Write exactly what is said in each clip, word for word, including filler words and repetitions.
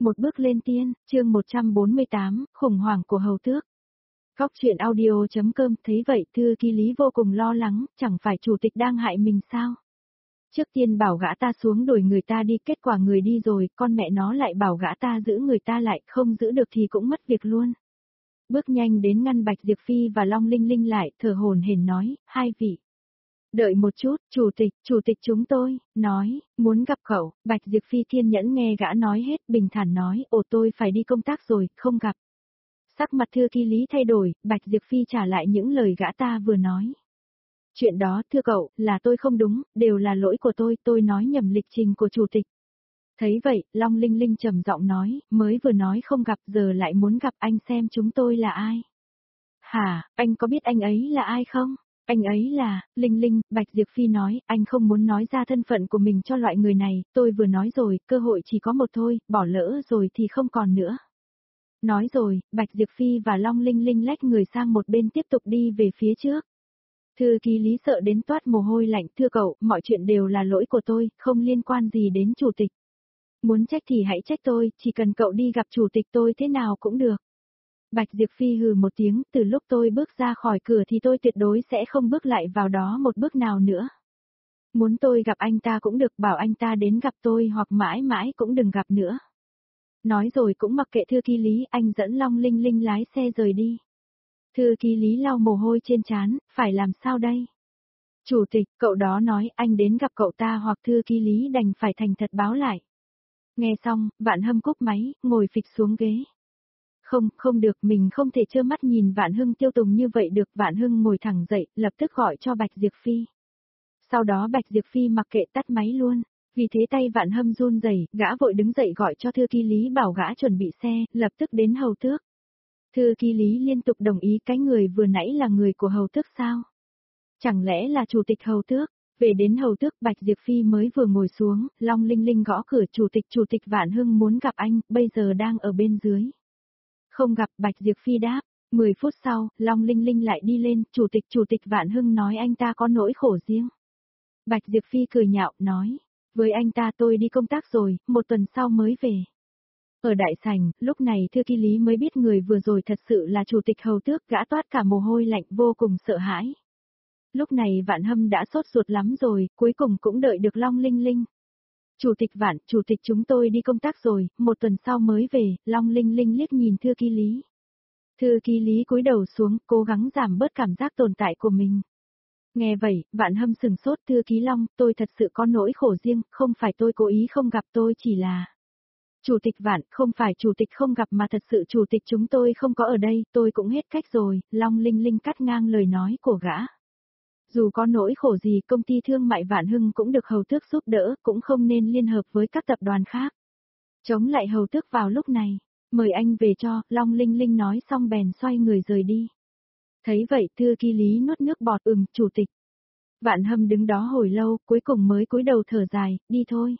Một bước lên tiên, chương một trăm bốn mươi tám, khủng hoảng của hầu tước. Góc truyện audio.com thấy vậy thư ký Lý vô cùng lo lắng, chẳng phải chủ tịch đang hại mình sao? Trước tiên bảo gã ta xuống đuổi người ta đi, kết quả người đi rồi, con mẹ nó lại bảo gã ta giữ người ta lại, không giữ được thì cũng mất việc luôn. Bước nhanh đến ngăn Bạch Diệp Phi và Long Linh Linh lại, thở hổn hển nói, hai vị. Đợi một chút, chủ tịch, chủ tịch chúng tôi, nói, muốn gặp cậu, Bạch Diệp Phi kiên nhẫn nghe gã nói hết, bình thản nói, ồ tôi phải đi công tác rồi, không gặp. Sắc mặt thư ký Lý thay đổi, Bạch Diệp Phi trả lại những lời gã ta vừa nói. Chuyện đó, thưa cậu, là tôi không đúng, đều là lỗi của tôi, tôi nói nhầm lịch trình của chủ tịch. Thấy vậy, Long Linh Linh trầm giọng nói, mới vừa nói không gặp giờ lại muốn gặp, anh xem chúng tôi là ai. Hả, anh có biết anh ấy là ai không? Anh ấy là, Linh Linh, Bạch Diệp Phi nói, anh không muốn nói ra thân phận của mình cho loại người này, tôi vừa nói rồi, cơ hội chỉ có một thôi, bỏ lỡ rồi thì không còn nữa. Nói rồi, Bạch Diệp Phi và Long Linh Linh lách người sang một bên tiếp tục đi về phía trước. Thư ký Lý sợ đến toát mồ hôi lạnh, thưa cậu, mọi chuyện đều là lỗi của tôi, không liên quan gì đến chủ tịch. Muốn trách thì hãy trách tôi, chỉ cần cậu đi gặp chủ tịch tôi thế nào cũng được. Bạch Diệp Phi hừ một tiếng, từ lúc tôi bước ra khỏi cửa thì tôi tuyệt đối sẽ không bước lại vào đó một bước nào nữa. Muốn tôi gặp anh ta cũng được, bảo anh ta đến gặp tôi hoặc mãi mãi cũng đừng gặp nữa. Nói rồi cũng mặc kệ thư ký Lý, anh dẫn Long Linh Linh lái xe rời đi. Thư ký Lý lau mồ hôi trên trán, phải làm sao đây? Chủ tịch, cậu đó nói anh đến gặp cậu ta hoặc thư ký Lý đành phải thành thật báo lại. Nghe xong, Vạn Hâm cúp máy, ngồi phịch xuống ghế. Không, không được, mình không thể trơ mắt nhìn Vạn Hưng tiêu tùng như vậy được. Vạn Hưng ngồi thẳng dậy, lập tức gọi cho Bạch Diệp Phi. Sau đó Bạch Diệp Phi mặc kệ tắt máy luôn. Vì thế tay Vạn Hâm run rẩy, gã vội đứng dậy gọi cho thư ký Lý bảo gã chuẩn bị xe, lập tức đến hầu tước. Thư ký Lý liên tục đồng ý, cái người vừa nãy là người của hầu tước sao? Chẳng lẽ là chủ tịch hầu tước? Về đến hầu tước, Bạch Diệp Phi mới vừa ngồi xuống, Long Linh Linh gõ cửa, chủ tịch chủ tịch Vạn Hưng muốn gặp anh, bây giờ đang ở bên dưới. Không gặp, Bạch Diệp Phi đáp. mười phút sau, Long Linh Linh lại đi lên, chủ tịch chủ tịch Vạn Hưng nói anh ta có nỗi khổ riêng. Bạch Diệp Phi cười nhạo, nói, với anh ta tôi đi công tác rồi, một tuần sau mới về. Ở đại sảnh, lúc này thư ký Lý mới biết người vừa rồi thật sự là chủ tịch hầu tước, gã toát cả mồ hôi lạnh vô cùng sợ hãi. Lúc này Vạn Hâm đã sốt ruột lắm rồi, cuối cùng cũng đợi được Long Linh Linh. Chủ tịch Vạn, chủ tịch chúng tôi đi công tác rồi, một tuần sau mới về, Long Linh Linh liếc nhìn thư ký Lý. Thư ký Lý cúi đầu xuống, cố gắng giảm bớt cảm giác tồn tại của mình. Nghe vậy, Vạn Hâm sừng sốt, thư ký Long, tôi thật sự có nỗi khổ riêng, không phải tôi cố ý không gặp, tôi chỉ là... Chủ tịch Vạn, không phải chủ tịch không gặp mà thật sự chủ tịch chúng tôi không có ở đây, tôi cũng hết cách rồi, Long Linh Linh cắt ngang lời nói của gã. Dù có nỗi khổ gì, công ty thương mại Vạn Hưng cũng được hầu tước giúp đỡ, cũng không nên liên hợp với các tập đoàn khác. Chống lại hầu tước vào lúc này, mời anh về cho, Long Linh Linh nói xong bèn xoay người rời đi. Thấy vậy, thư ký Lý nuốt nước bọt, ừm, chủ tịch. Vạn Hâm đứng đó hồi lâu, cuối cùng mới cúi đầu thở dài, đi thôi.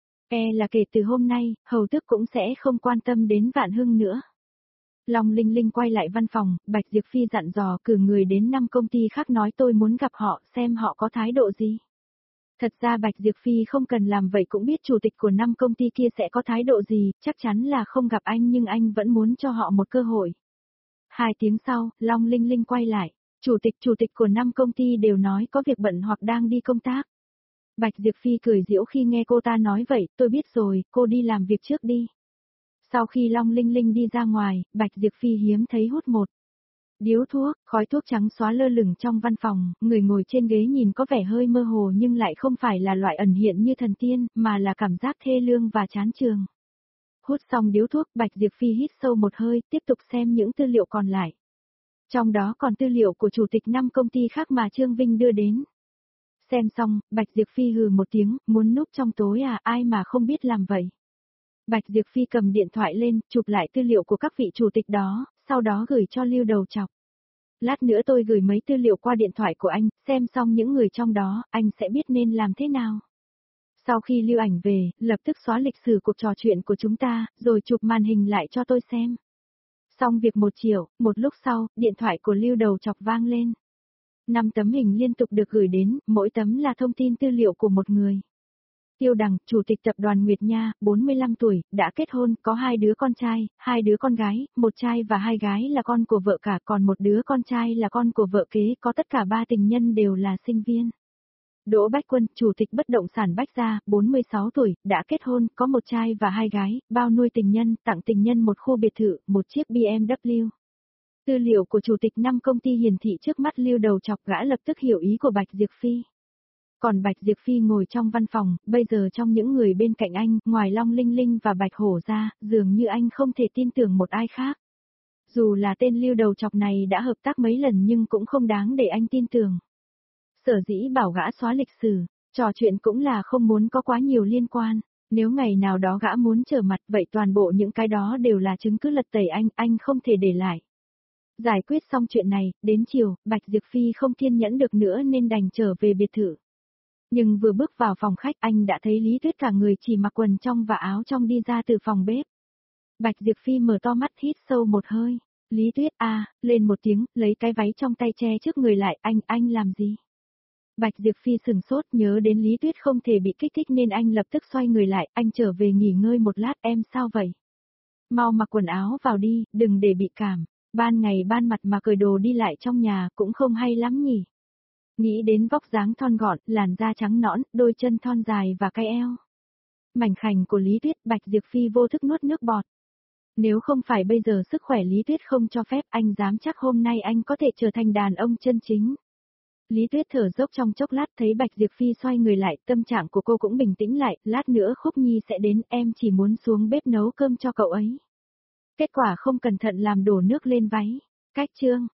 E là kể từ hôm nay, hầu tước cũng sẽ không quan tâm đến Vạn Hưng nữa. Long Linh Linh quay lại văn phòng, Bạch Diệp Phi dặn dò cử người đến năm công ty khác nói tôi muốn gặp họ, xem họ có thái độ gì. Thật ra Bạch Diệp Phi không cần làm vậy cũng biết chủ tịch của năm công ty kia sẽ có thái độ gì, chắc chắn là không gặp anh nhưng anh vẫn muốn cho họ một cơ hội. Hai tiếng sau, Long Linh Linh quay lại, chủ tịch chủ tịch của năm công ty đều nói có việc bận hoặc đang đi công tác. Bạch Diệp Phi cười giễu khi nghe cô ta nói vậy, tôi biết rồi, cô đi làm việc trước đi. Sau khi Long Linh Linh đi ra ngoài, Bạch Diệp Phi hiếm thấy hút một điếu thuốc, khói thuốc trắng xóa lơ lửng trong văn phòng, người ngồi trên ghế nhìn có vẻ hơi mơ hồ nhưng lại không phải là loại ẩn hiện như thần tiên, mà là cảm giác thê lương và chán chường. Hút xong điếu thuốc, Bạch Diệp Phi hít sâu một hơi, tiếp tục xem những tư liệu còn lại. Trong đó còn tư liệu của chủ tịch năm công ty khác mà Trương Vinh đưa đến. Xem xong, Bạch Diệp Phi hừ một tiếng, muốn núp trong tối à, ai mà không biết làm vậy. Bạch Diệp Phi cầm điện thoại lên, chụp lại tư liệu của các vị chủ tịch đó, sau đó gửi cho Lưu Đầu Chọc. Lát nữa tôi gửi mấy tư liệu qua điện thoại của anh, xem xong những người trong đó, anh sẽ biết nên làm thế nào. Sau khi lưu ảnh về, lập tức xóa lịch sử cuộc trò chuyện của chúng ta, rồi chụp màn hình lại cho tôi xem. Xong việc một chiều, một lúc sau, điện thoại của Lưu Đầu Chọc vang lên. Năm tấm hình liên tục được gửi đến, mỗi tấm là thông tin tư liệu của một người. Tiêu Đằng, Chủ tịch tập đoàn Nguyệt Nha, bốn mươi lăm tuổi, đã kết hôn, có hai đứa con trai, hai đứa con gái, một trai và hai gái là con của vợ cả, còn một đứa con trai là con của vợ kế, có tất cả ba tình nhân đều là sinh viên. Đỗ Bách Quân, Chủ tịch bất động sản Bách Gia, bốn mươi sáu tuổi, đã kết hôn, có một trai và hai gái, bao nuôi tình nhân, tặng tình nhân một khu biệt thự, một chiếc bê em vê. Tư liệu của Chủ tịch năm công ty hiển thị trước mắt Lưu Đầu Chọc, gã lập tức hiểu ý của Bạch Diệp Phi. Còn Bạch Diệp Phi ngồi trong văn phòng, bây giờ trong những người bên cạnh anh, ngoài Long Linh Linh và Bạch Hổ ra, dường như anh không thể tin tưởng một ai khác. Dù là tên Lưu Đầu Chọc này đã hợp tác mấy lần nhưng cũng không đáng để anh tin tưởng. Sở dĩ bảo gã xóa lịch sử, trò chuyện cũng là không muốn có quá nhiều liên quan. Nếu ngày nào đó gã muốn trở mặt, vậy toàn bộ những cái đó đều là chứng cứ lật tẩy anh, anh không thể để lại. Giải quyết xong chuyện này, đến chiều, Bạch Diệp Phi không kiên nhẫn được nữa nên đành trở về biệt thự. Nhưng vừa bước vào phòng khách anh đã thấy Lý Tuyết cả người chỉ mặc quần trong và áo trong đi ra từ phòng bếp. Bạch Diệp Phi mở to mắt hít sâu một hơi. Lý Tuyết a, lên một tiếng, lấy cái váy trong tay che trước người lại, anh, anh làm gì? Bạch Diệp Phi sừng sốt nhớ đến Lý Tuyết không thể bị kích thích nên anh lập tức xoay người lại, anh trở về nghỉ ngơi một lát, em sao vậy? Mau mặc quần áo vào đi, đừng để bị cảm. Ban ngày ban mặt mà cởi đồ đi lại trong nhà cũng không hay lắm nhỉ. Nghĩ đến vóc dáng thon gọn, làn da trắng nõn, đôi chân thon dài và cái eo mảnh khảnh của Lý Tuyết, Bạch Diệp Phi vô thức nuốt nước bọt. Nếu không phải bây giờ sức khỏe Lý Tuyết không cho phép, anh dám chắc hôm nay anh có thể trở thành đàn ông chân chính. Lý Tuyết thở dốc trong chốc lát thấy Bạch Diệp Phi xoay người lại, tâm trạng của cô cũng bình tĩnh lại, lát nữa Khúc Nhi sẽ đến, em chỉ muốn xuống bếp nấu cơm cho cậu ấy. Kết quả không cẩn thận làm đổ nước lên váy. Cách chương